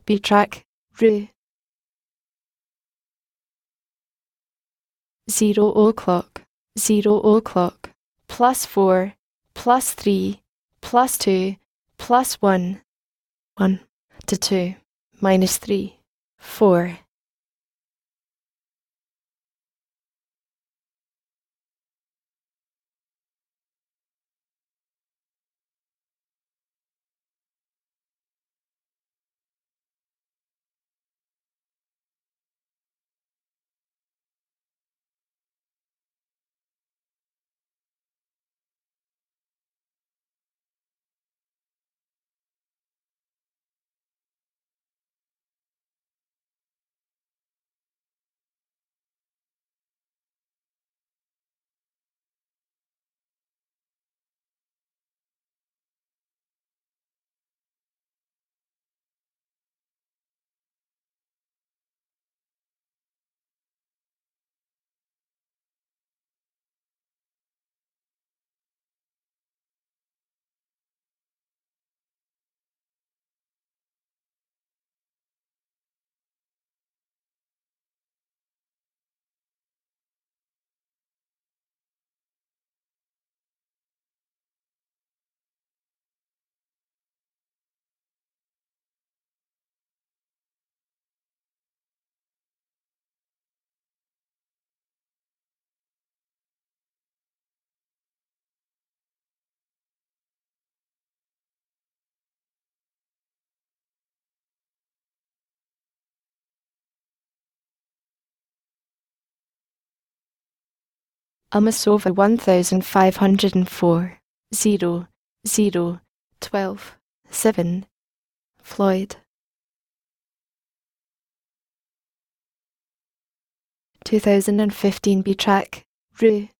B track, Rue. 0 o'clock, 0 o'clock. +4, +3, +2, +1. 1 to 2, -3, 4. Almasova 1504, 0, 0, 12, 7. Floyd. 2015 B track, Rue.